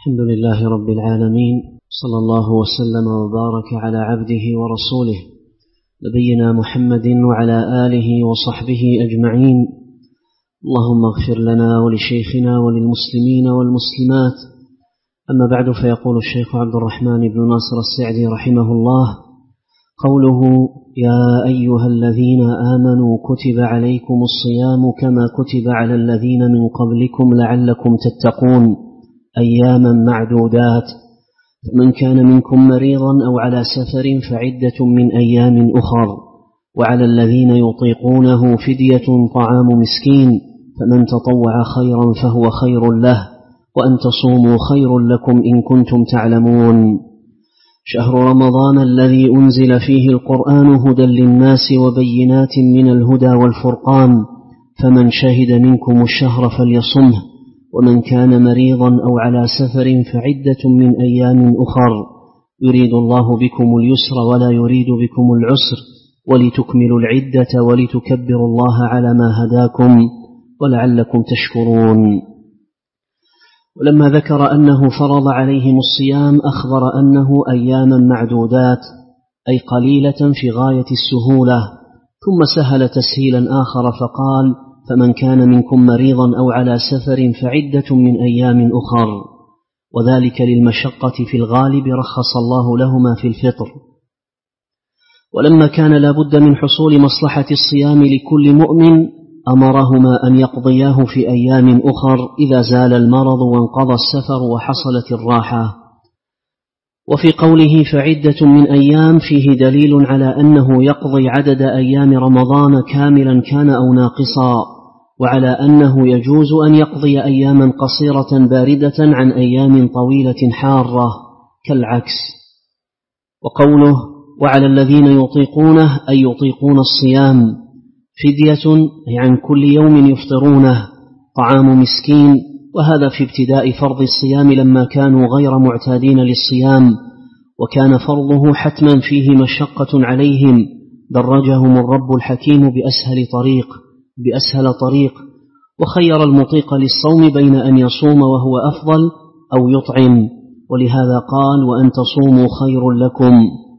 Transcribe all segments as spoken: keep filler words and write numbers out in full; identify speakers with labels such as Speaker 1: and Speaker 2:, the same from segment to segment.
Speaker 1: الحمد لله رب العالمين، صلى الله وسلم وبارك على عبده ورسوله نبينا محمد وعلى آله وصحبه أجمعين. اللهم اغفر لنا ولشيخنا وللمسلمين والمسلمات. أما بعد، فيقول الشيخ عبد الرحمن بن ناصر السعدي رحمه الله: قوله يا أيها الذين آمنوا كتب عليكم الصيام كما كتب على الذين من قبلكم لعلكم تتقون أياما معدودات، فمن كان منكم مريضا أو على سفر فعدة من أيام أخر، وعلى الذين يطيقونه فدية طعام مسكين، فمن تطوع خيرا فهو خير له، وأن تصوموا خير لكم إن كنتم تعلمون. شهر رمضان الذي أنزل فيه القرآن هدى للناس وبينات من الهدى والفرقان، فمن شهد منكم الشهر فليصمه، ومن كان مريضا أو على سفر فعدة من أيام أخر، يريد الله بكم اليسر ولا يريد بكم العسر، ولتكملوا العدة ولتكبروا الله على ما هداكم ولعلكم تشكرون. ولما ذكر أنه فرض عليهم الصيام أخبر أنه أياما معدودات، أي قليلة في غاية السهولة، ثم سهل تسهيلا آخر فقال: فمن كان منكم مريضا أو على سفر فعدة من أيام أخر، وذلك للمشقة في الغالب رخص الله لهما في الفطر. ولما كان لا بد من حصول مصلحة الصيام لكل مؤمن أمرهما أن يقضياه في أيام أخر إذا زال المرض وانقضى السفر وحصلت الراحة. وفي قوله فعدة من أيام فيه دليل على أنه يقضي عدد أيام رمضان كاملا كان أو ناقصا، وعلى أنه يجوز أن يقضي أياما قصيرة باردة عن أيام طويلة حارة كالعكس. وقوله وعلى الذين يطيقونه أي يطيقون الصيام، فدية أي عن كل يوم يفطرونه طعام مسكين، وهذا في ابتداء فرض الصيام لما كانوا غير معتادين للصيام، وكان فرضه حتما فيه مشقة عليهم، درجهم الرب الحكيم بأسهل طريق بأسهل طريق وخير المطيق للصوم بين أن يصوم وهو أفضل أو يطعم، ولهذا قال: وأن تصوموا خير لكم.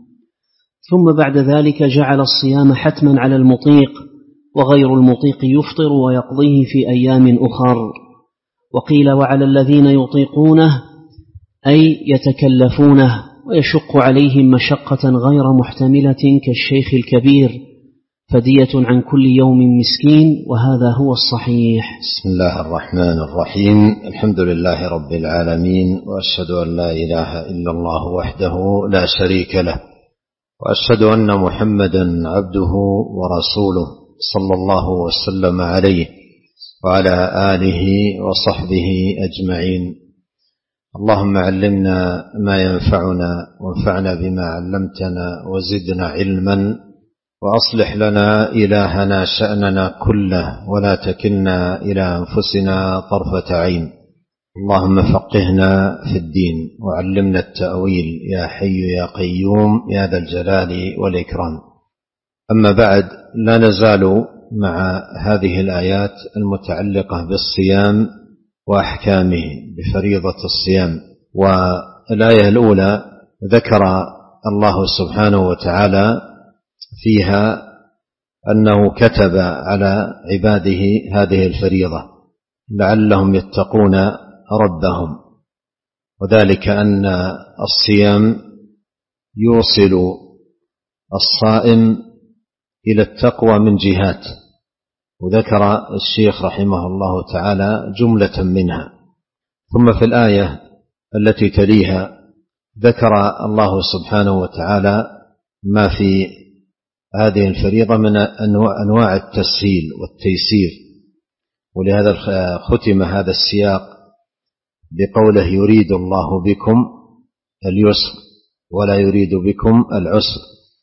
Speaker 1: ثم بعد ذلك جعل الصيام حتما على المطيق، وغير المطيق يفطر ويقضيه في أيام أخر. وقيل وعلى الذين يطيقونه أي يتكلفونه ويشق عليهم مشقة غير محتملة كالشيخ الكبير، فدية عن كل يوم مسكين، وهذا هو الصحيح.
Speaker 2: بسم الله الرحمن الرحيم. الحمد لله رب العالمين، وأشهد أن لا إله إلا الله وحده لا شريك له، وأشهد أن محمدا عبده ورسوله صلى الله وسلم عليه وعلى آله وصحبه أجمعين. اللهم علمنا ما ينفعنا، وانفعنا بما علمتنا، وزدنا علما، وأصلح لنا إلهنا شأننا كله، ولا تكلنا إلى أنفسنا طرفة عين. اللهم فقهنا في الدين، وعلمنا التأويل يا حي يا قيوم يا ذا الجلال والإكرام. أما بعد، لا نزال مع هذه الآيات المتعلقة بالصيام وأحكامه بفريضة الصيام. والآية الأولى ذكر الله سبحانه وتعالى فيها أنه كتب على عباده هذه الفريضة لعلهم يتقون ربهم، وذلك أن الصيام يوصل الصائم إلى التقوى من جهات، وذكر الشيخ رحمه الله تعالى جملة منها. ثم في الآية التي تليها ذكر الله سبحانه وتعالى ما في هذه الفريضة من أنواع التسهيل والتيسير، ولهذا ختم هذا السياق بقوله يريد الله بكم اليسر ولا يريد بكم العسر.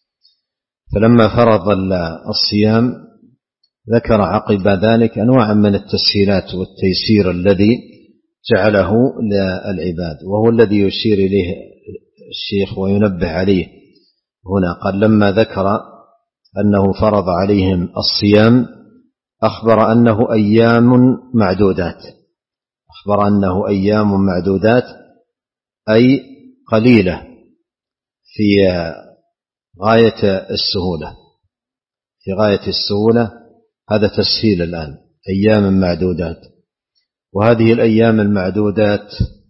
Speaker 2: فلما فرض الصيام ذكر عقب ذلك أنواع من التسهيلات والتيسير الذي جعله للعباد، وهو الذي يشير إليه الشيخ وينبه عليه هنا. قال لما ذكر أنه فرض عليهم الصيام أخبر أنه أيام معدودات أخبر أنه أيام معدودات أي قليلة في غاية السهولة، في غاية السهولة. هذا تسهيل الآن، أيام معدودات. وهذه الأيام المعدودات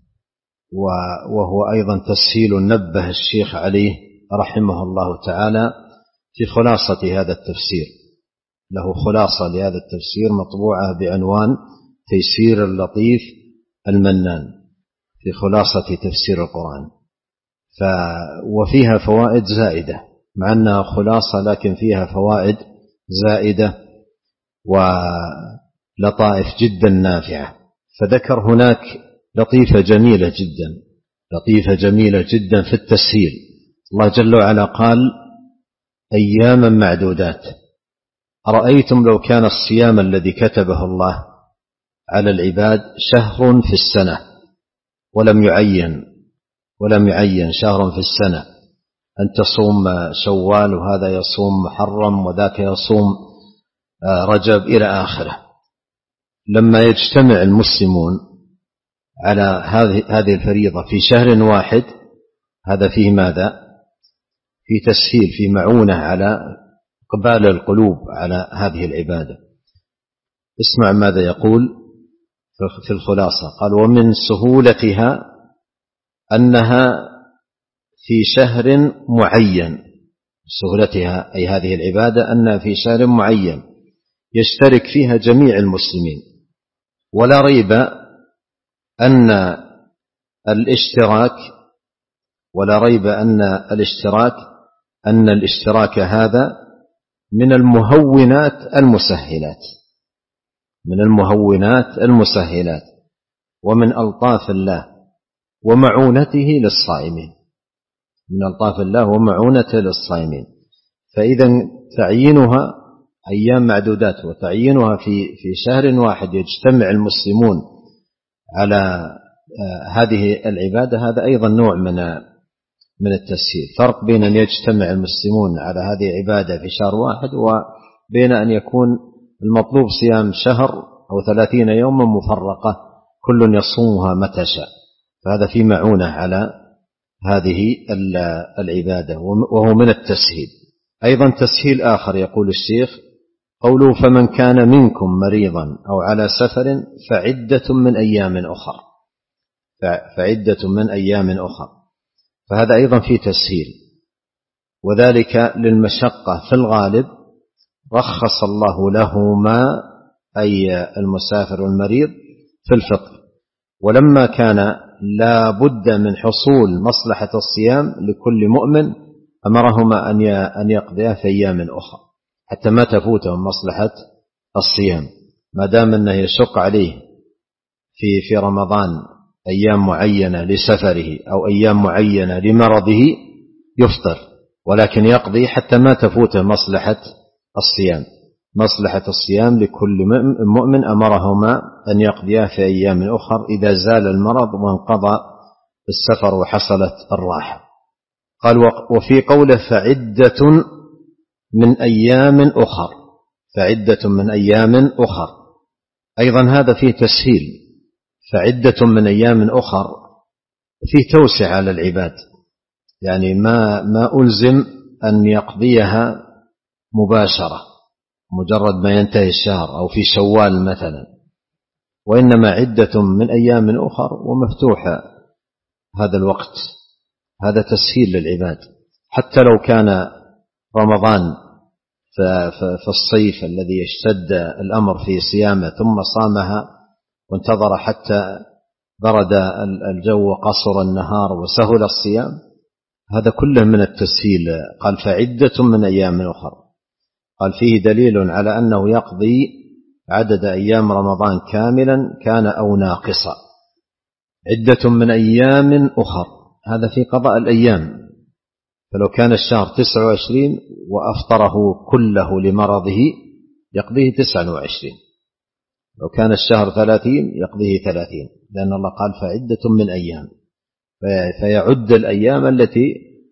Speaker 2: وهو أيضا تسهيل نبه الشيخ عليه رحمه الله تعالى في خلاصة هذا التفسير. له خلاصة لهذا التفسير مطبوعة بعنوان تيسير اللطيف المنان في خلاصة تفسير القرآن. ف وفيها فوائد زائدة، مع أنها خلاصة لكن فيها فوائد زائدة ولطائف جدا نافعة. فذكر هناك لطيفة جميلة جدا، لطيفة جميلة جدا في التسهيل. الله جل وعلا قال أياما معدودات. أرأيتم لو كان الصيام الذي كتبه الله على العباد شهر في السنة ولم يعين ولم يعين شهر في السنة، أن تصوم شوال وهذا يصوم محرم وذاك يصوم رجب إلى آخره. لما يجتمع المسلمون على هذه الفريضة في شهر واحد، هذا فيه ماذا؟ في تسهيل، في معونة على إقبال القلوب على هذه العبادة. اسمع ماذا يقول في الخلاصة. قال ومن سهولتها أنها في شهر معين، سهولتها أي هذه العبادة أنها في شهر معين يشترك فيها جميع المسلمين، ولا ريب أن الاشتراك ولا ريب أن الاشتراك أن الاشتراك هذا من المهونات المسهلات، من المهونات المسهلات ومن ألطاف الله ومعونته للصائمين، من ألطاف الله ومعونته للصائمين. فإذا تعيينها أيام معدودات وتعيينها في في شهر واحد يجتمع المسلمون على هذه العبادة، هذا أيضا نوع من من التسهيل. فرق بين أن يجتمع المسلمون على هذه العبادة في شهر واحد وبين أن يكون المطلوب صيام شهر أو ثلاثين يوما مفرقة كل يصومها متى شاء. فهذا في معونة على هذه العبادة وهو من التسهيل. أيضا تسهيل آخر يقول الشيخ قوله فمن كان منكم مريضا أو على سفر فعدة من أيام أخر، فعدة من أيام أخر. فهذا أيضا في تسهيل، وذلك للمشقة في الغالب رخص الله لهما أي المسافر والمريض في الفطر، ولما كان لا بد من حصول مصلحة الصيام لكل مؤمن أمرهما أن يقضيها في أيام أخرى حتى ما تفوتهم مصلحة الصيام، ما دام أنه يشق عليه في في رمضان أيام معينة لسفره أو أيام معينة لمرضه يفطر، ولكن يقضي حتى ما تفوته مصلحة الصيام. مصلحة الصيام لكل مؤمن أمرهما أن يقضيها في أيام أخر إذا زال المرض وانقضى السفر وحصلت الراحة. قال وفي قوله فعدة من أيام أخر، فعدة من أيام أخر أيضا هذا فيه تسهيل. فعدة من أيام أخر فيه توسع على العباد، يعني ما ما ألزم أن يقضيها مباشرة مجرد ما ينتهي الشهر أو في شوال مثلا، وإنما عدة من أيام أخر ومفتوحة هذا الوقت. هذا تسهيل للعباد، حتى لو كان رمضان في الصيف الذي يشتد الأمر في صيامه ثم صامها وانتظر حتى برد الجو وقصر النهار وسهل الصيام، هذا كله من التسهيل. قال فعدة من أيام أخر، قال فيه دليل على أنه يقضي عدد أيام رمضان كاملا كان أو ناقصا. عدة من أيام أخر هذا في قضاء الأيام، فلو كان الشهر تسعة وعشرين وأفطره كله لمرضه يقضيه تسعة وعشرين، لو كان الشهر ثلاثين يقضيه ثلاثين، لأن الله قال فعدة من أيام، فيعد الأيام التي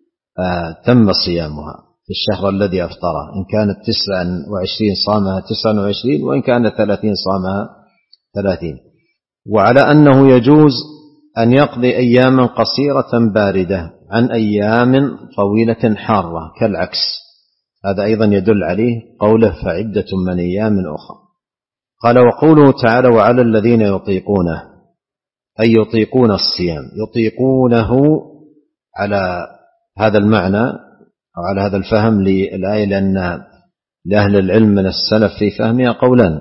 Speaker 2: تم صيامها في الشهر الذي أفطره، إن كانت تسعة وعشرين صامها تسعة وعشرين، وإن كانت ثلاثين صامها ثلاثين. وعلى أنه يجوز أن يقضي أياما قصيرة باردة عن أيام طويلة حارة كالعكس. هذا أيضا يدل عليه قوله فعدة من أيام أخرى. قال وقوله تعالى وعلى الذين يطيقونه أي يطيقون الصيام، يطيقونه على هذا المعنى أو على هذا الفهم للآية، لأن لأهل العلم من السلف في فهمها قولان.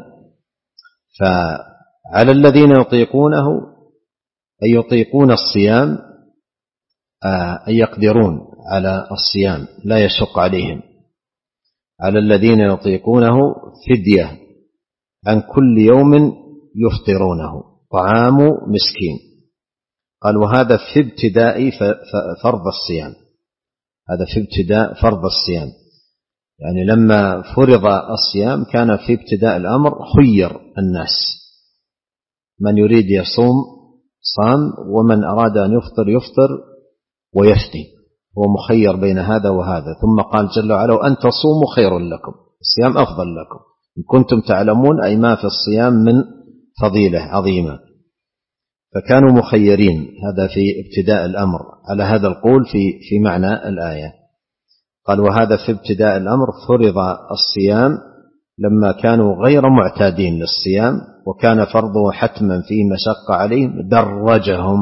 Speaker 2: فعلى الذين يطيقونه أي يطيقون الصيام أي يقدرون على الصيام لا يشق عليهم. على الذين يطيقونه فدية عن كل يوم يفطرونه طعام مسكين. قال وهذا في ابتداء فرض الصيام، هذا في ابتداء فرض الصيام، يعني لما فرض الصيام كان في ابتداء الأمر خير الناس، من يريد يصوم صام ومن أراد أن يفطر يفطر ويفدي، هو مخير بين هذا وهذا. ثم قال جل وعلا وأن تصوموا خير لكم، الصيام أفضل لكم إن كنتم تعلمون، أي ما في الصيام من فضيلة عظيمة. فكانوا مخيرين، هذا في ابتداء الأمر على هذا القول في في معنى الآية. قال وهذا في ابتداء الأمر فرض الصيام لما كانوا غير معتادين للصيام وكان فرضه حتما فيه مشقة عليهم، درجهم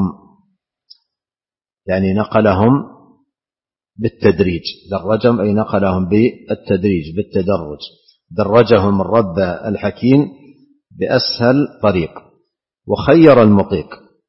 Speaker 2: يعني نقلهم بالتدريج، درجهم أي نقلهم بالتدريج بالتدرج، درجهم الرب الحكيم بأسهل طريق. وخير المطيق،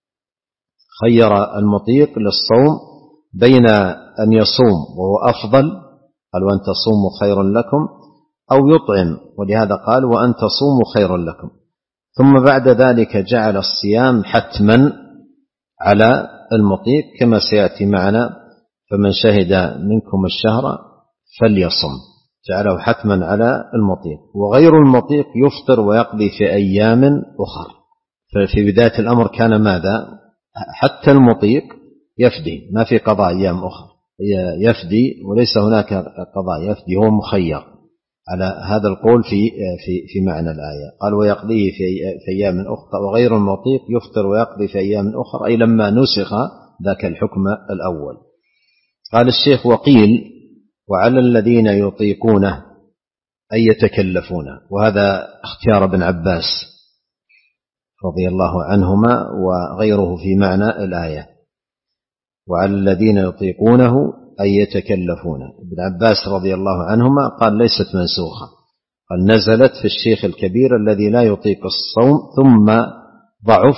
Speaker 2: خير المطيق للصوم بين أن يصوم وهو أفضل، قال وأن تصوموا خير لكم، أو يطعم، ولهذا قال وأن تصوموا خير لكم. ثم بعد ذلك جعل الصيام حتما على المطيق كما سيأتي معنا فمن شهد منكم الشهر فليصم، جعله حتما على المطيق. وغير المطيق يفطر ويقضي في أيام أخر. ففي بداية الأمر كان ماذا؟ حتى المطيق يفدي، ما في قضاء أيام أخرى، يفدي وليس هناك قضاء، يفدي، هو مخير على هذا القول في في في معنى الآية. قال ويقضيه في في أيام أخرى. وغير المطيق يفطر ويقضي في أيام أخرى، أي لما نسخ ذاك الحكم الأول. قال الشيخ وقيل وعلى الذين يطيقونه أي يتكلفونه، وهذا اختيار ابن عباس رضي الله عنهما وغيره في معنى الآية، وعلى الذين يطيقونه أي يتكلفونه. ابن عباس رضي الله عنهما قال ليست منسوخة، قال نزلت في الشيخ الكبير الذي لا يطيق الصوم ثم ضعف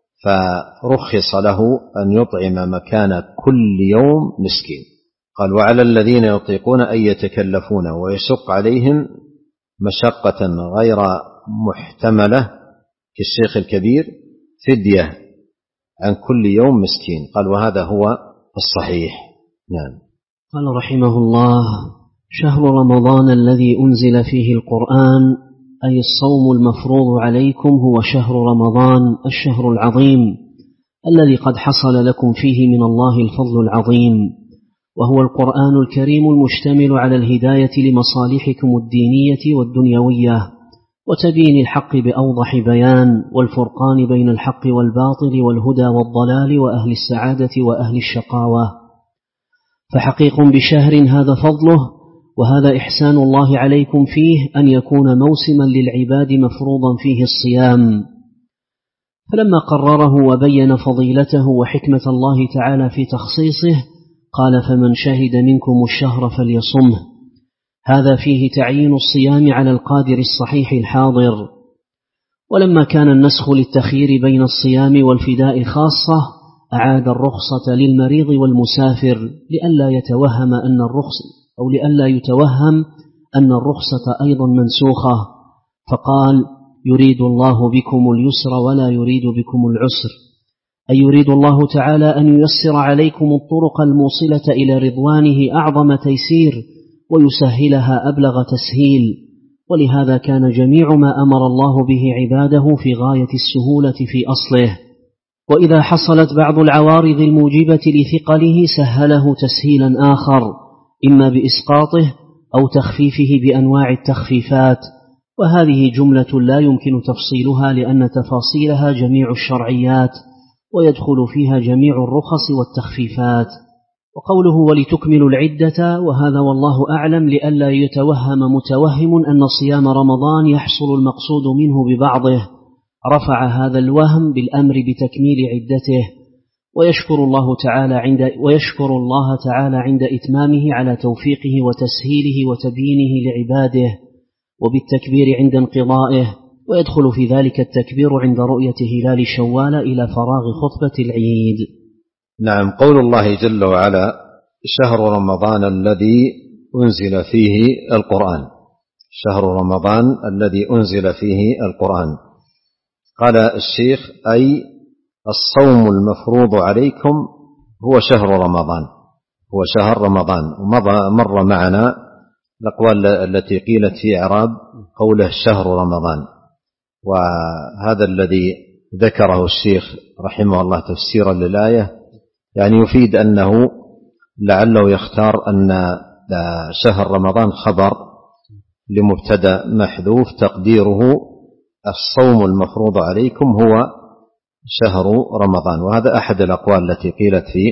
Speaker 2: فرخص له أن يطعم مكان كل يوم مسكين. قال وعلى الذين يطيقون أن يتكلفون ويشق عليهم مشقة غير محتملة كالشيخ الكبير فدية عن كل يوم مسكين. قال وهذا هو الصحيح. نعم.
Speaker 1: قال رحمه الله شهر رمضان الذي أنزل فيه القرآن أي الصوم المفروض عليكم هو شهر رمضان الشهر العظيم الذي قد حصل لكم فيه من الله الفضل العظيم، وهو القرآن الكريم المشتمل على الهداية لمصالحكم الدينية والدنيوية وتبيين الحق بأوضح بيان، والفرقان بين الحق والباطل والهدى والضلال وأهل السعادة وأهل الشقاوة. فحقيق بشهر هذا فضله وهذا إحسان الله عليكم فيه أن يكون موسما للعباد مفروضا فيه الصيام. فلما قرره وبين فضيلته وحكمة الله تعالى في تخصيصه قال فمن شهد منكم الشهر فليصمه، هذا فيه تعيين الصيام على القادر الصحيح الحاضر. ولما كان النسخ للتخيير بين الصيام والفداء خاصة أعاد الرخصة للمريض والمسافر لئلا يتوهم أن الرخصة أو لئلا يتوهم أن الرخصة أيضا منسوخة، فقال يريد الله بكم اليسر ولا يريد بكم العسر، أي يريد الله تعالى أن ييسر عليكم الطرق الموصلة إلى رضوانه أعظم تيسير ويسهلها أبلغ تسهيل. ولهذا كان جميع ما أمر الله به عباده في غاية السهولة في أصله، وإذا حصلت بعض العوارض الموجبة لثقله سهله تسهيلا آخر إما بإسقاطه أو تخفيفه بأنواع التخفيفات، وهذه جملة لا يمكن تفصيلها لأن تفاصيلها جميع الشرعيات ويدخل فيها جميع الرخص والتخفيفات. وقوله ولتكملوا العدة، وهذا والله أعلم لئلا يتوهم متوهم أن صيام رمضان يحصل المقصود منه ببعضه، رفع هذا الوهم بالأمر بتكميل عدته، ويشكر الله تعالى عند ويشكر الله تعالى عند إتمامه على توفيقه وتسهيله وتبيينه لعباده، وبالتكبير عند انقضائه، ويدخل في ذلك التكبير عند رؤية هلال شوال إلى فراغ خطبة العيد.
Speaker 2: نعم. قول الله جل وعلا شهر رمضان الذي أنزل فيه القرآن، شهر رمضان الذي أنزل فيه القرآن. قال الشيخ أي الصوم المفروض عليكم هو شهر رمضان، هو شهر رمضان. ومضى مر معنا الأقوال التي قيلت في إعراب قوله شهر رمضان، وهذا الذي ذكره الشيخ رحمه الله تفسيرا للآية يعني يفيد أنه لعله يختار أن شهر رمضان خبر لمبتدأ محذوف تقديره الصوم المفروض عليكم هو شهر رمضان، وهذا أحد الأقوال التي قيلت في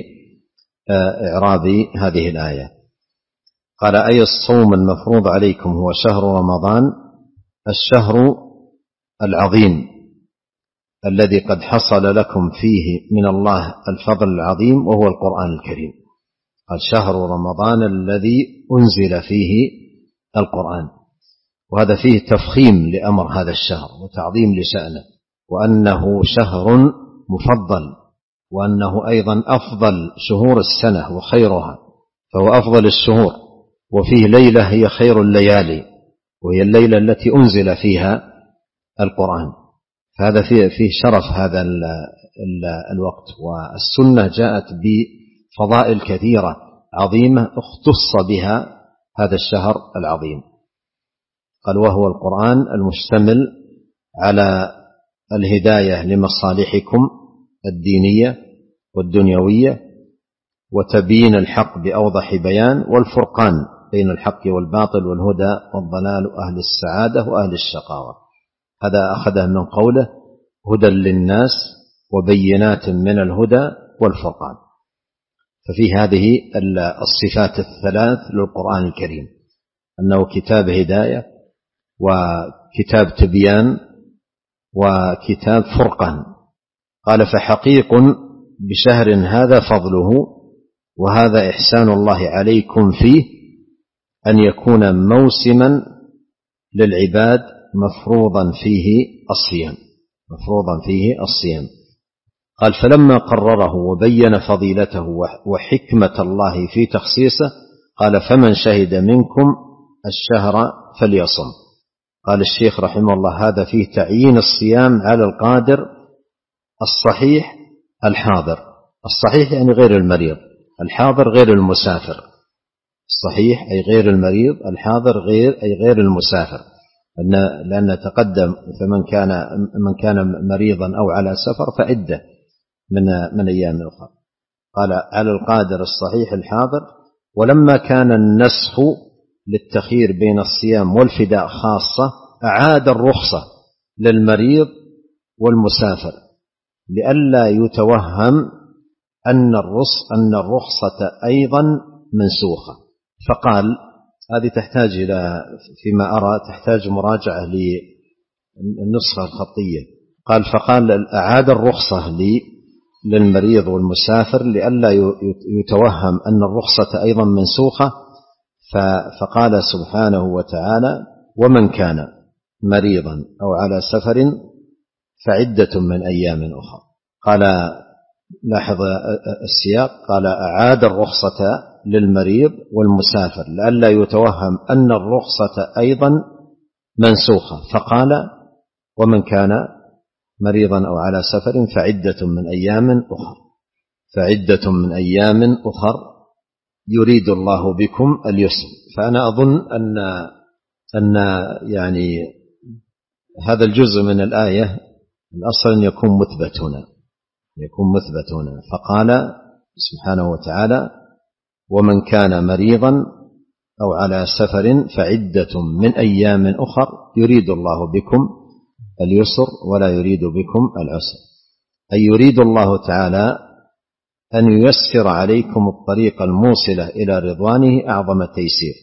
Speaker 2: إعراب هذه الآية. قال أي الصوم المفروض عليكم هو شهر رمضان، الشهر العظيم الذي قد حصل لكم فيه من الله الفضل العظيم وهو القرآن الكريم. قال شهر رمضان الذي أنزل فيه القرآن، وهذا فيه تفخيم لأمر هذا الشهر وتعظيم لشأنه، وأنه شهر مفضل، وأنه أيضا أفضل شهور السنة وخيرها، فهو أفضل الشهور، وفيه ليلة هي خير الليالي وهي الليلة التي أنزل فيها القرآن، فهذا فيه, فيه شرف هذا ال ال الوقت. والسنة جاءت بفضائل كثيرة عظيمة اختص بها هذا الشهر العظيم. قال وهو القرآن المشتمل على الهداية لمصالحكم الدينية والدنيوية، وتبيين الحق بأوضح بيان، والفرقان بين الحق والباطل والهدى والضلال وأهل السعادة وأهل الشقاوة. هذا أخذه من قوله هدى للناس وبينات من الهدى والفرقان. ففي هذه الصفات الثلاث للقرآن الكريم، أنه كتاب هداية وكتاب تبيان وكتاب فرقان. قال فحقيق بشهر هذا فضله، وهذا إحسان الله عليكم فيه أن يكون موسما للعباد مفروضا فيه الصيام، مفروضا فيه الصيام. قال فلما قرره وبين فضيلته وحكمة الله في تخصيصه قال فمن شهد منكم الشهر فليصم. قال الشيخ رحمه الله هذا فيه تعيين الصيام على القادر الصحيح الحاضر. الصحيح يعني غير المريض، الحاضر غير المسافر. الصحيح أي غير المريض، الحاضر غير أي غير المسافر، لأن تقدم فمن كان من كان مريضا أو على سفر فعدة من من أيام أخرى. قال على القادر الصحيح الحاضر. ولما كان النسخ للتخيير بين الصيام والفداء خاصة أعاد الرخصة للمريض والمسافر لئلا يتوهم أن أن الرخصة أيضا منسوخة. فقال هذه تحتاج إلى فيما أرى تحتاج مراجعة للنسخة الخطية. قال فقال أعاد الرخصة للمريض والمسافر لئلا يتوهم أن الرخصة أيضا منسوخة. فقال سبحانه وتعالى ومن كان مريضا أو على سفر فعدة من أيام أخرى. قال لاحظ السياق، قال أعاد الرخصة للمريض والمسافر لئلا يتوهم أن الرخصة أيضا منسوخة. فقال ومن كان مريضا أو على سفر فعدة من أيام أخرى، فعدة من أيام أخر يريد الله بكم اليسر. فأنا أظن أن أن يعني هذا الجزء من الآية الأصل أن يكون مثبت هنا، يكون مثبت هنا. فقال سبحانه وتعالى ومن كان مريضا أو على سفر فعدة من أيام أخر يريد الله بكم اليسر ولا يريد بكم العسر. أي يريد الله تعالى أن ييسر عليكم الطريق الموصلة إلى رضوانه أعظم تيسير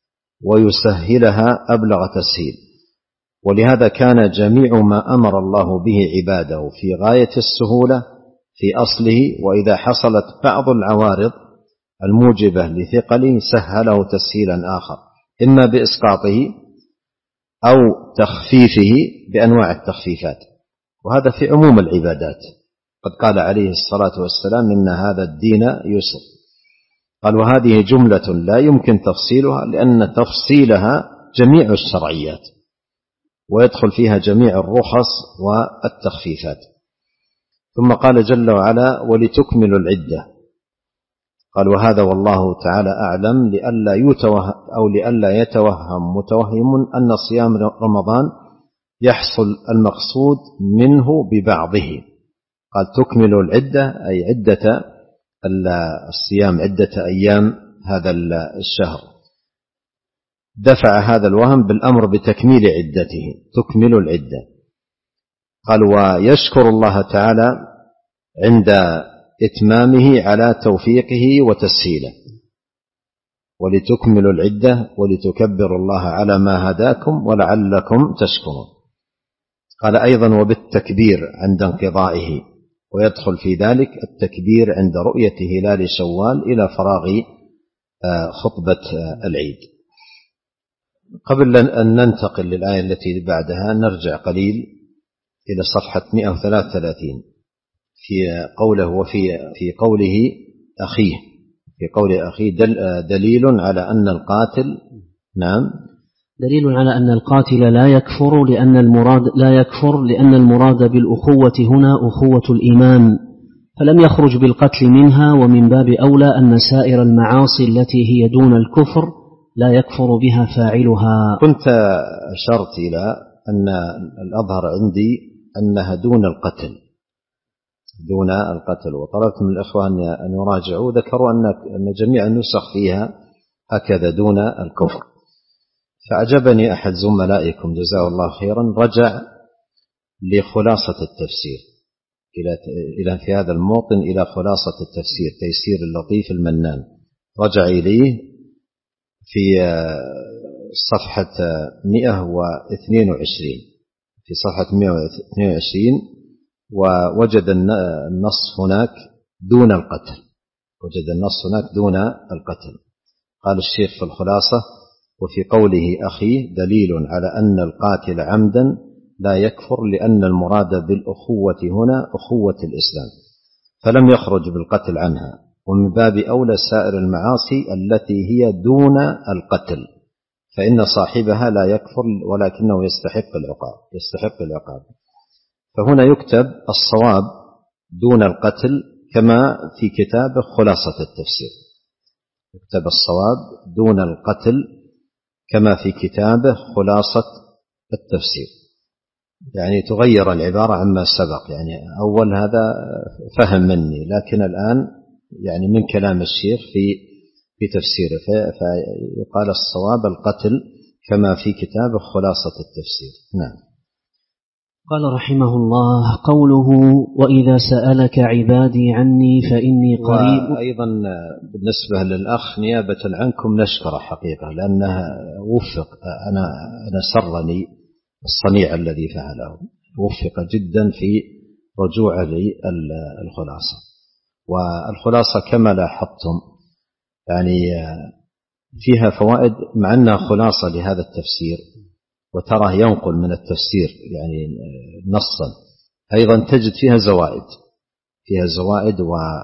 Speaker 2: ويسهلها أبلغ تسهيل. ولهذا كان جميع ما أمر الله به عباده في غاية السهولة في أصله، وإذا حصلت بعض العوارض الموجبة لثقله سهله تسهيلا آخر، إما بإسقاطه أو تخفيفه بأنواع التخفيفات، وهذا في عموم العبادات. قد قال عليه الصلاة والسلام إن هذا الدين يسر. قال وهذه جملة لا يمكن تفصيلها، لأن تفصيلها جميع الشرعيات ويدخل فيها جميع الرخص والتخفيفات. ثم قال جل وعلا ولتكملوا العدة. قال وهذا والله تعالى أعلم لئلا يتوهم أو لئلا يتوهم متوهم أن صيام رمضان يحصل المقصود منه ببعضه. قال تكملوا العدة أي عدة الصيام، عدة أيام هذا الشهر. دفع هذا الوهم بالأمر بتكميل عدته، تكمل العدة. قال ويشكر الله تعالى عند إتمامه على توفيقه وتسهيله. ولتكملوا العدة ولتكبروا الله على ما هداكم ولعلكم تشكرون. قال أيضا وبالتكبير عند انقضائه، ويدخل في ذلك التكبير عند رؤية هلال شوال إلى فراغ خطبة العيد. قبل أن ننتقل للآية التي بعدها نرجع قليل إلى صفحة مئة وثلاثة وثلاثين في قوله وفي في قوله أخيه في قول أخيه دل دليل على أن القاتل نعم
Speaker 1: دليل على أن القاتل لا يكفر لأن المراد لا يكفر لأن المراد بالأخوة هنا أخوة الإيمان، فلم يخرج بالقتل منها، ومن باب أولى أن سائر المعاصي التي هي دون الكفر لا يكفر بها فاعلها.
Speaker 2: كنت أشرت إلى أن الأظهر عندي أنها دون القتل دون القتل وطلبت من الإخوة أن يراجعوا، ذكروا أن جميع النسخ فيها هكذا دون الكفر. فأعجبني أحد زملائكم جزاه الله خيرا رجع لخلاصة التفسير إلى إلى في هذا الموطن إلى خلاصة التفسير تيسير اللطيف المنان، رجع إليه في صفحة مئة واثنين وعشرين في صفحة مئة واثنين وعشرين ووجد النص هناك دون القتل وجد النص هناك دون القتل. قال الشيخ في الخلاصة وفي قوله أخيه دليل على أن القاتل عمدا لا يكفر لأن المراد بالأخوة هنا أخوة الإسلام، فلم يخرج بالقتل عنها، ومن باب أولى سائر المعاصي التي هي دون القتل فإن صاحبها لا يكفر ولكنه يستحق العقاب يستحق العقاب. فهنا يكتب الصواب دون القتل كما في كتاب خلاصة التفسير، يكتب الصواب دون القتل كما في كتابه خلاصة التفسير، يعني تغير العبارة عما سبق. يعني أول هذا فهم مني، لكن الآن يعني من كلام الشيخ في في تفسيره فيقال الصواب القتل كما في كتابه خلاصة التفسير. نعم.
Speaker 1: قال رحمه الله قوله وإذا سألك عبادي عني فإني قريب.
Speaker 2: وأيضا بالنسبة للأخ نيابة عنكم نشكره حقيقة لأنه وفق، أنا أنا سرني الصنيع الذي فعله، وفق جدا في رجوع للخلاصة. والخلاصة كما لاحظتم يعني فيها فوائد مع أنها خلاصة لهذا التفسير وتراه ينقل من التفسير يعني نصا، أيضا تجد فيها زوائد فيها زوائد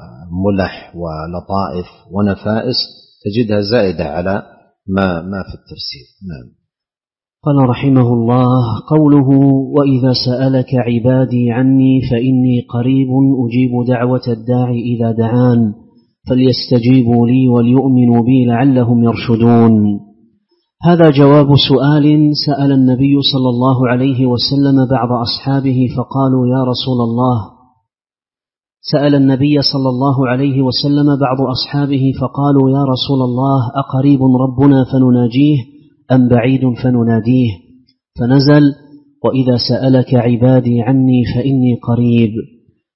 Speaker 2: وملح ولطائف ونفائس تجدها زائدة على ما ما في التفسير. نعم.
Speaker 1: قال رحمه الله قوله وإذا سألك عبادي عني فإني قريب أجيب دعوة الداعي إذا دعان فليستجيبوا لي وليؤمنوا بي لعلهم يرشدون. هذا جواب سؤال سأل النبي صلى الله عليه وسلم بعض أصحابه فقالوا يا رسول الله سأل النبي صلى الله عليه وسلم بعض أصحابه فقالوا يا رسول الله أقريب ربنا فنناجيه أم بعيد فنناديه؟ فنزل وإذا سألك عبادي عني فإني قريب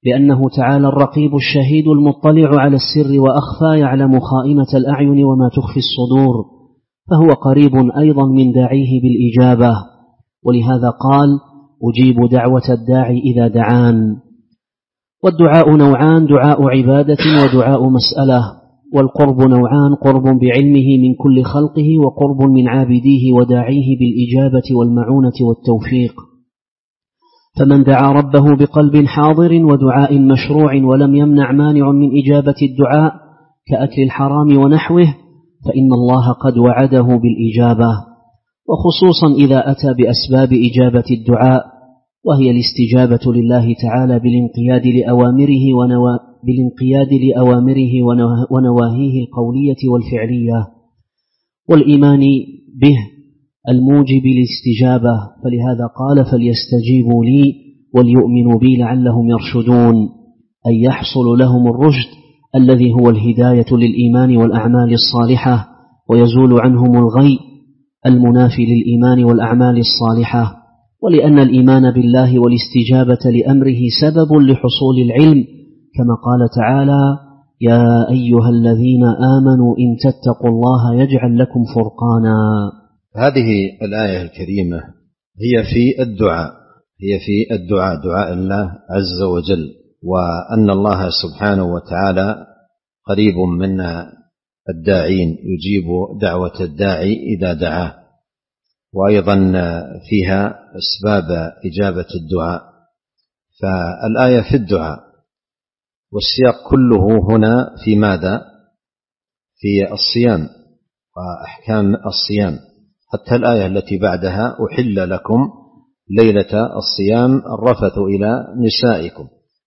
Speaker 1: لأنه تعالى الرقيب الشهيد المطلع على السر وأخفى، يعلم خائنة الأعين وما تخفي الصدور، فهو قريب أيضا من داعيه بالإجابة. ولهذا قال: أجيب دعوة الداعي إذا دعان. والدعاء نوعان: دعاء عبادة ودعاء مسألة. والقرب نوعان: قرب بعلمه من كل خلقه، وقرب من عابديه وداعيه بالإجابة والمعونة والتوفيق. فمن دعا ربه بقلب حاضر ودعاء مشروع ولم يمنع مانع من إجابة الدعاء كأكل الحرام ونحوه، فإن الله قد وعده بالإجابة، وخصوصا إذا أتى بأسباب إجابة الدعاء، وهي الاستجابة لله تعالى بالانقياد لأوامره ونوا... بالانقياد لأوامره ونواهيه القولية والفعلية، والإيمان به الموجب للاستجابة. فلهذا قال: فليستجيبوا لي وليؤمنوا بي لعلهم يرشدون، أي يحصل لهم الرشد الذي هو الهداية للإيمان والأعمال الصالحة، ويزول عنهم الغي المنافي للإيمان والأعمال الصالحة. ولأن الإيمان بالله والاستجابة لأمره سبب لحصول العلم، كما قال تعالى: يا أيها الذين آمنوا إن تتقوا الله يجعل لكم فرقانا.
Speaker 2: هذه الآية الكريمة هي في الدعاء، هي في الدعاء دعاء الله عز وجل، وأن الله سبحانه وتعالى قريب من الداعين، يجيب دعوة الداعي إذا دعاه. وأيضا فيها أسباب إجابة الدعاء. فالآية في الدعاء، والسياق كله هنا في ماذا؟ في الصيام وأحكام الصيام، حتى الآية التي بعدها: أحل لكم ليلة الصيام الرفث إلى نسائكم.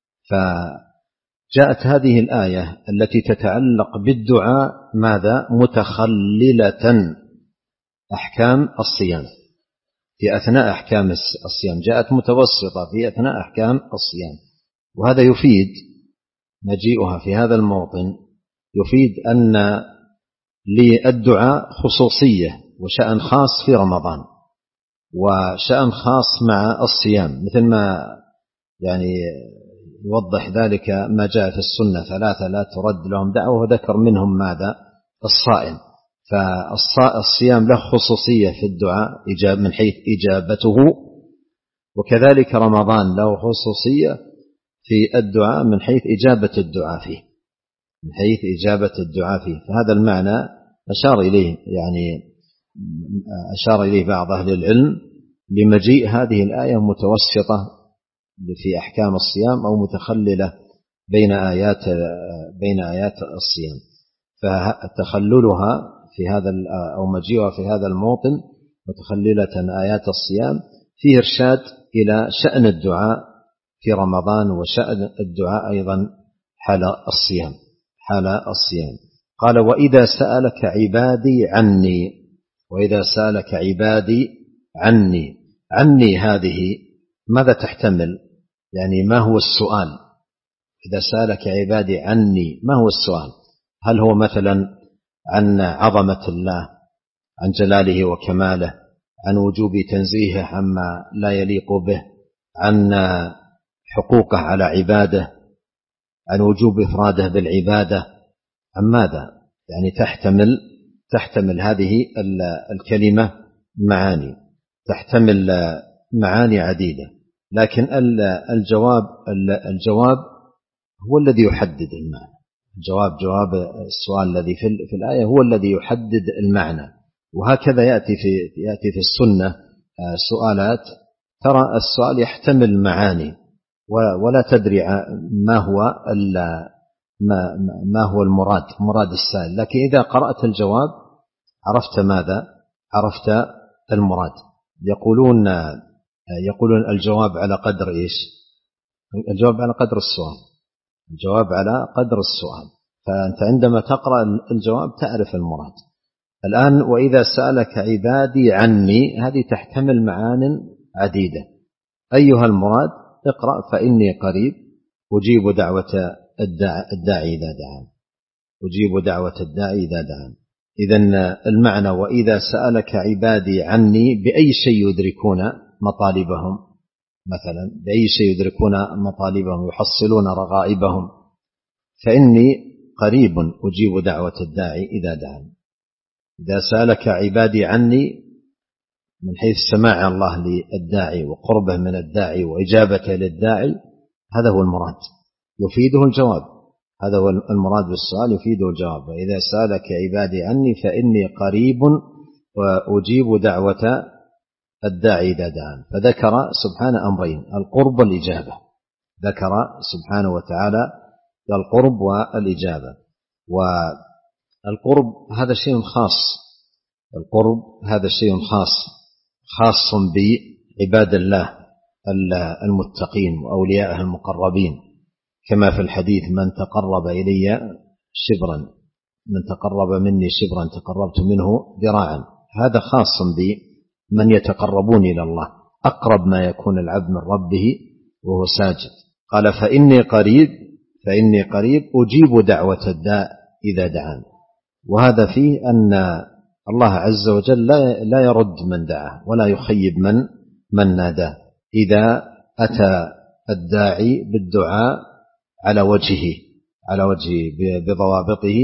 Speaker 2: فجاءت هذه الآية التي تتعلق بالدعاء ماذا؟ متخللة أحكام الصيام في أثناء أحكام الصيام، جاءت متوسطة في أثناء أحكام الصيام. وهذا يفيد مجيئها في هذا الموطن، يفيد أن للدعاء خصوصية وشأن خاص في رمضان، وشأن خاص مع الصيام، مثل ما يعني يوضح ذلك ما جاء في السنة: ثلاثة لا ترد لهم دعوة، وذكر منهم ماذا؟ الصائم. فالصيام له خصوصية في الدعاء من حيث إجابته، وكذلك رمضان له خصوصية في الدعاء من حيث إجابة الدعاء فيه، من حيث إجابة الدعاء فيه. فهذا المعنى أشار إليه يعني أشار إليه بعض أهل العلم لمجيء هذه الآية متوسطة في أحكام الصيام، أو متخللة بين آيات بين آيات الصيام. فتخللها في هذا أو مجيئها في هذا الموطن متخللة آيات الصيام فيه إرشاد إلى شأن الدعاء في رمضان، وشأن الدعاء أيضا حال الصيام حال الصيام. قال: وإذا سألك عبادي عني، وإذا سألك عبادي عني. عني هذه ماذا تحتمل؟ يعني ما هو السؤال؟ إذا سألك عبادي عني ما هو السؤال؟ هل هو مثلا عن عظمة الله، عن جلاله وكماله، عن وجوب تنزيهه عما لا يليق به، عن حقوقه على عباده، عن وجوب إفراده بالعبادة، عن ماذا؟ يعني تحتمل تحتمل هذه الكلمة معاني، تحتمل معاني عديدة، لكن الجواب الجواب هو الذي يحدد المعنى. الجواب جواب السؤال الذي في الآية هو الذي يحدد المعنى. وهكذا يأتي في يأتي في السنة سؤالات ترى السؤال يحتمل معاني ولا تدري ما هو ما ما هو المراد مراد السائل، لكن إذا قرأت الجواب عرفت ماذا؟ عرفت المراد. يقولون يقولون الجواب على قدر إيش؟ الجواب على قدر السؤال، الجواب على قدر السؤال. فأنت عندما تقرأ الجواب تعرف المراد. الآن وإذا سألك عبادي عني، هذه تحتمل معان عديدة. أيها المراد؟ اقرأ: فإني قريب أجيب دعوة الداعي إذا دعان، أجيب دعوة الداعي إذا دعان. إذن المعنى: وإذا سألك عبادي عني، بأي شيء يدركون مطالبهم؟ مثلا بأي شيء يدركون مطالبهم يحصلون رغائبهم، فإني قريب أجيب دعوة الداعي إذا دعاني. إذا سألك عبادي عني من حيث سماع الله للداعي وقربه من الداعي وإجابته للداعي، هذا هو المراد، يفيده الجواب، هذا هو المراد بالسؤال، يفيده الجواب. وإذا سألك عبادي عني فإني قريب وأجيب دعوة الداعي إذا دعان. فذكر سبحانه أمرين، القرب والإجابة، ذكر سبحانه وتعالى القرب والإجابة. والقرب هذا شيء خاص، القرب هذا شيء خاص خاص بعباد الله المتقين وأوليائه المقربين، كما في الحديث من تقرب إلي شبرا من تقرب مني شبرا تقربت منه ذراعا. هذا خاص بمن يتقربون إلى الله، أقرب ما يكون العبد من ربه وهو ساجد. قال فإني قريب فإني قريب أجيب دعوة الداء إذا دعان. وهذا فيه أن الله عز وجل لا يرد من دعاه ولا يخيب من من ناداه إذا أتى الداعي بالدعاء على وجهه على وجهه بضوابطه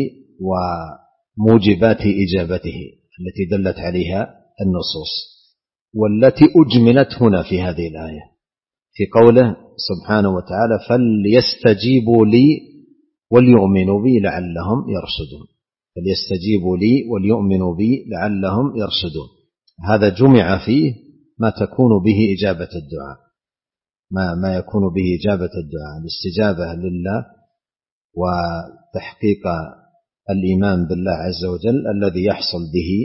Speaker 2: وموجبات إجابته التي دلت عليها النصوص، والتي أجملت هنا في هذه الآية في قوله سبحانه وتعالى فليستجيبوا لي وليؤمنوا بي لعلهم يرشدون. فليستجيبوا لي وليؤمنوا بي لعلهم يرشدون. هذا جمع فيه ما تكون به إجابة الدعاء، ما, ما يكون به إجابة الدعاء، الاستجابة لله وتحقيق الإيمان بالله عز وجل الذي يحصل به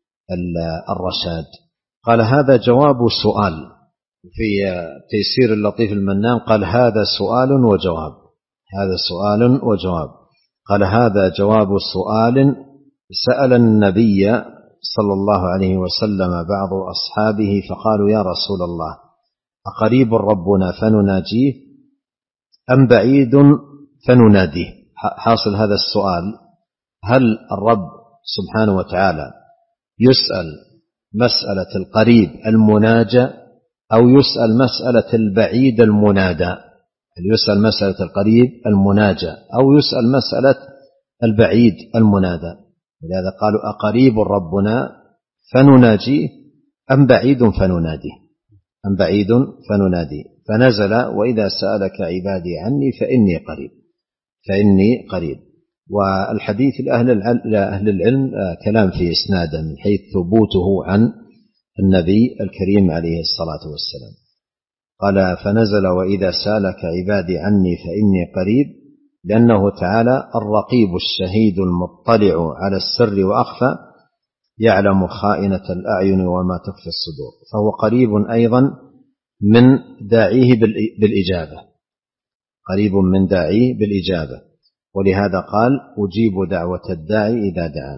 Speaker 2: الرشاد. قال هذا جواب سؤال. في تيسير اللطيف المنان قال هذا سؤال وجواب، هذا سؤال وجواب. قال هذا جواب سؤال سأل النبي صلى الله عليه وسلم بعض أصحابه فقالوا يا رسول الله أقريب ربنا فنناجيه أم بعيد فنناديه؟ حاصل هذا السؤال، هل الرب سبحانه وتعالى يسأل مسألة القريب المناجى أو يسأل مسألة البعيد المنادى؟ يسأل مسألة القريب المناجى أو يسأل مسألة البعيد المنادى. ولهذا قالوا أقريب ربنا فنناجيه أم بعيد فنناديه أم بعيد فنناديه. فنزل وإذا سألك عبادي عني فإني قريب فإني قريب. والحديث لأهل العلم كلام في إسناده من حيث ثبوته عن النبي الكريم عليه الصلاة والسلام. قال فنزل وإذا سألك عبادي عني فإني قريب، لأنه تعالى الرقيب الشهيد المطلع على السر وأخفى يعلم خائنة الأعين وما تخفي الصدور، فهو قريب أيضا من داعيه بالإجابة، قريب من داعيه بالإجابة. ولهذا قال أجيب دعوة الداعي إذا دعان.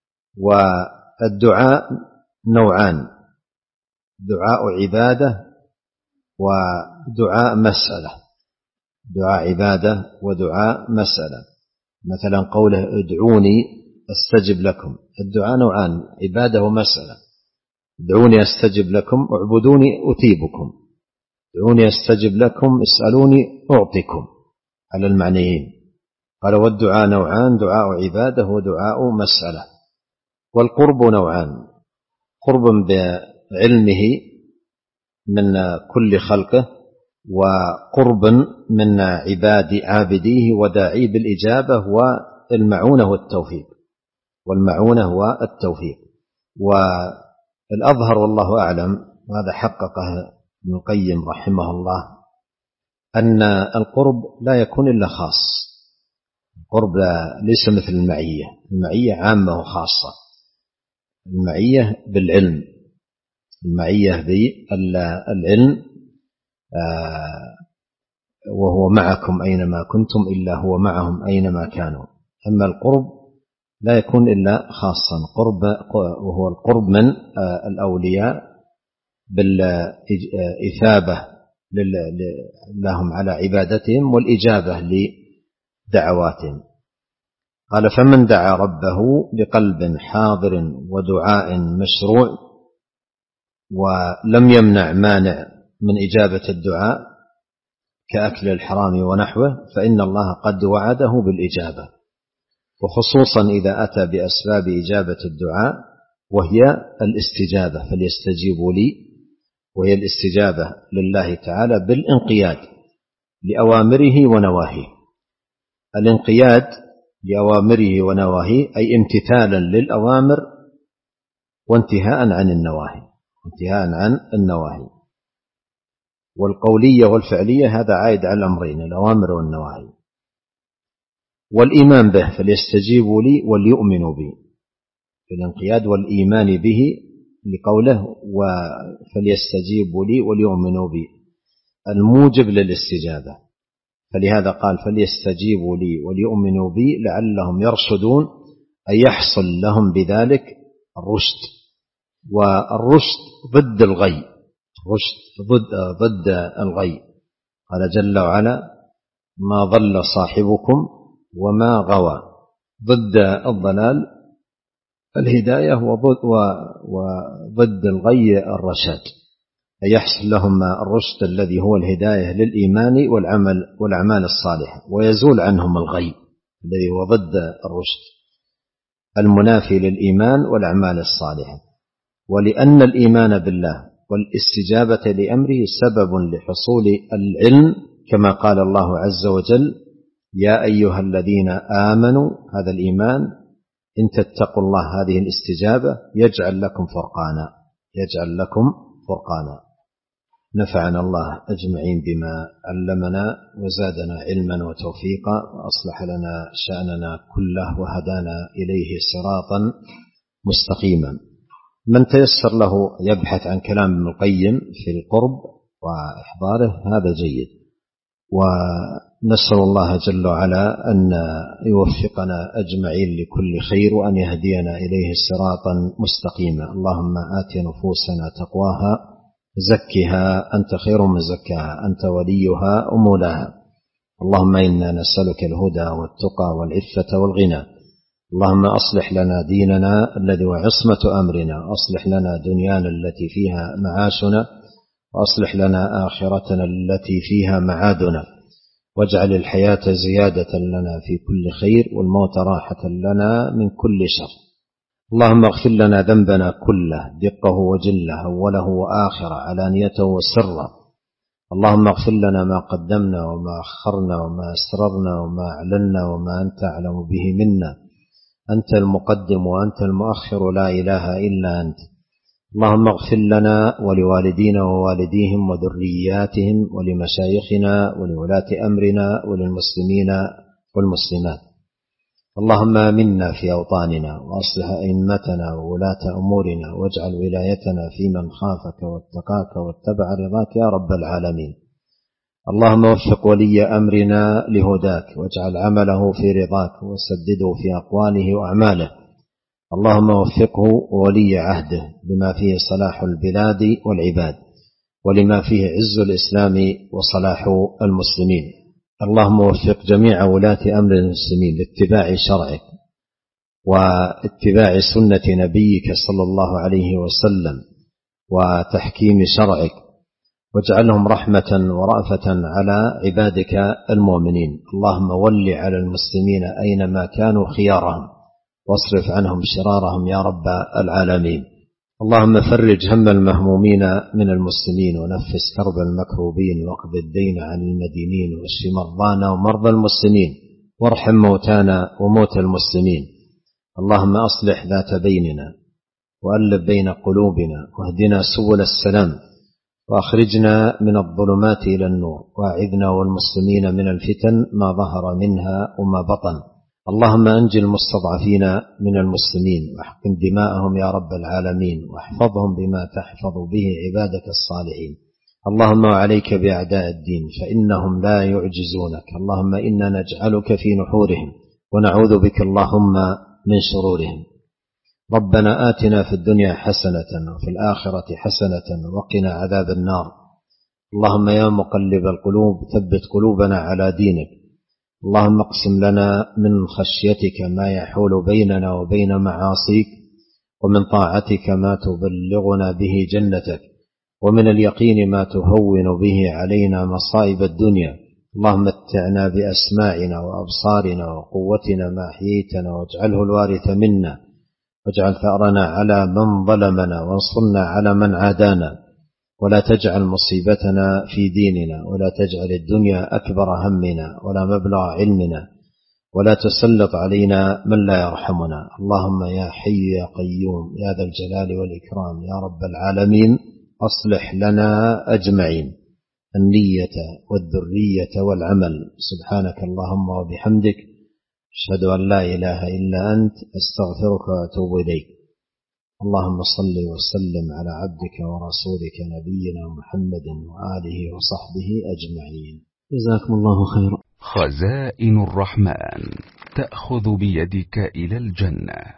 Speaker 2: والدعاء نوعان، دعاء عبادة ودعاء مسألة، دعاء عبادة ودعاء مسألة. مثلا قوله ادعوني أستجب لكم، الدعاء نوعان عبادة ومسألة. ادعوني أستجب لكم، اعبدوني أثيبكم، ادعوني أستجب لكم، اسألوني أعطيكم، على المعنيين. قال والدعاء نوعان، دعاء عبادة ودعاء مسألة. والقرب نوعان، قرب بعلمه من كل خلقه، وقرب من عباد عابديه وداعي بالإجابة والمعونة والتوفيق والمعونة والتوفيق. والأظهر والله أعلم، وهذا حققه ابن القيم رحمه الله، أن القرب لا يكون إلا خاص. القرب ليس مثل المعية، المعية عامة وخاصة. المعية بالعلم، المعية بالعلم وهو معكم أينما كنتم إلا هو معهم أينما كانوا. أما القرب لا يكون إلا خاصا، قرب وهو القرب من الأولياء بالإثابة لهم على عبادتهم والإجابة لدعواتهم. قال فمن دعا ربه بقلب حاضر ودعاء مشروع ولم يمنع مانع من إجابة الدعاء كأكل الحرام ونحوه فإن الله قد وعده بالإجابة، وخصوصا إذا أتى بأسباب إجابة الدعاء وهي الاستجابة، فليستجيبوا لي، وهي الاستجابة لله تعالى بالانقياد لأوامره ونواهيه. الانقياد لأوامره ونواهيه أي امتثالا للأوامر وانتهاء عن النواهي، انتهاء عن النواهي. والقولية والفعلية هذا عائد على الأمرين، الأوامر والنواهي. والإيمان به، فليستجيبوا لي وليؤمنوا بي، الانقياد والإيمان به لقوله فليستجيبوا لي وليؤمنوا بي الموجب للاستجابة، فلهذا قال فليستجيبوا لي وليؤمنوا بي لعلهم يرشدون، أي يحصل لهم بذلك الرشد. والرشد ضد الغي، الرشد ضد, ضد الغي. قال جل وعلا ما ضل صاحبكم وما غوى، ضد الضلال الهداية وضد الغي الرشاد، أي يحصل لهم الرشد الذي هو الهداية للإيمان والعمل والأعمال الصالحة، ويزول عنهم الغي الذي هو ضد الرشد المنافي للإيمان والأعمال الصالحة. ولأن الإيمان بالله والاستجابة لأمره سبب لحصول العلم، كما قال الله عز وجل يا أيها الذين آمنوا، هذا الإيمان إن تتقوا الله، هذه الاستجابة يجعل لكم فرقانا، يجعل لكم فرقانا. نفعنا الله أجمعين بما علمنا وزادنا علما وتوفيقا، وأصلح لنا شأننا كله وهدانا إليه صراطا مستقيما. من تيسر له يبحث عن كلام ابن القيم في القرب وإحضاره هذا جيد، ونسأل الله جل وعلا أن يوفقنا أجمعين لكل خير وأن يهدينا إليه صراطا مستقيما. اللهم آت نفوسنا تقواها زكها أنت خير من زكاها، أنت وليها ومولاها. اللهم إنا نسألك الهدى والتقى والعفة والغنى. اللهم أصلح لنا ديننا الذي هو عصمة أمرنا، أصلح لنا دنيانا التي فيها معاشنا، وأصلح لنا آخرتنا التي فيها معادنا، واجعل الحياة زيادة لنا في كل خير والموت راحة لنا من كل شر. اللهم اغفر لنا ذنبنا كله دقه وجله أوله وآخره علانيته وسره. اللهم اغفر لنا ما قدمنا وما أخرنا وما أسررنا وما أعلنا وما أنت أعلم به منا، أنت المقدم وأنت المؤخر لا إله إلا أنت. اللهم اغفر لنا ولوالدينا ووالديهم وذرياتهم ولمشايخنا ولولاة أمرنا وللمسلمين والمسلمات. اللهم آمنا في أوطاننا وأصلح أئمتنا وولاة أمورنا، واجعل ولايتنا في من خافك واتقاك واتبع رضاك يا رب العالمين. اللهم وفق ولي أمرنا لهداك، واجعل عمله في رضاك، وسدده في أقواله وأعماله. اللهم وفقه وولي عهده لما فيه صلاح البلاد والعباد، ولما فيه عز الإسلام وصلاح المسلمين. اللهم وفق جميع ولاة أمر المسلمين لاتباع شرعك واتباع سنة نبيك صلى الله عليه وسلم وتحكيم شرعك، واجعلهم رحمة ورأفة على عبادك المؤمنين. اللهم ول على المسلمين أينما كانوا خيارهم، واصرف عنهم شرارهم يا رب العالمين. اللهم فرج هم المهمومين من المسلمين، ونفس كرب المكروبين، واقض الدين عن المدينين، واشف مرضانا ومرضى المسلمين، وارحم موتانا وموتى المسلمين. اللهم أصلح ذات بيننا، وألف بين قلوبنا، واهدنا سبل السلام، وأخرجنا من الظلمات إلى النور، وأعذنا والمسلمين من الفتن ما ظهر منها وما بطن. اللهم أنجِ المستضعفين من المسلمين، واحقن دماءهم يا رب العالمين، واحفظهم بما تحفظ به عبادك الصالحين. اللهم وعليك بأعداء الدين فإنهم لا يعجزونك. اللهم إنا نجعلك في نحورهم، ونعوذ بك اللهم من شرورهم. ربنا آتنا في الدنيا حسنة وفي الآخرة حسنة وقنا عذاب النار. اللهم يا مقلب القلوب ثبت قلوبنا على دينك. اللهم اقسم لنا من خشيتك ما يحول بيننا وبين معاصيك، ومن طاعتك ما تبلغنا به جنتك، ومن اليقين ما تهون به علينا مصائب الدنيا. اللهم متعنا بأسماعنا وأبصارنا وقوتنا ما أحييتنا، واجعله الوارث منا، واجعل ثأرنا على من ظلمنا، وانصرنا على من عادانا، ولا تجعل مصيبتنا في ديننا، ولا تجعل الدنيا أكبر همنا ولا مبلغ علمنا، ولا تسلط علينا من لا يرحمنا. اللهم يا حي يا قيوم يا ذا الجلال والإكرام يا رب العالمين، أصلح لنا أجمعين النية والذرية والعمل. سبحانك اللهم وبحمدك، أشهد أن لا إله إلا أنت، أستغفرك وأتوب إليك. اللهم صل وسلم على عبدك ورسولك نبينا محمد وآله وصحبه أجمعين.
Speaker 1: جزاكم الله خيرا.
Speaker 3: خزائن الرحمن تأخذ بيدك إلى الجنة.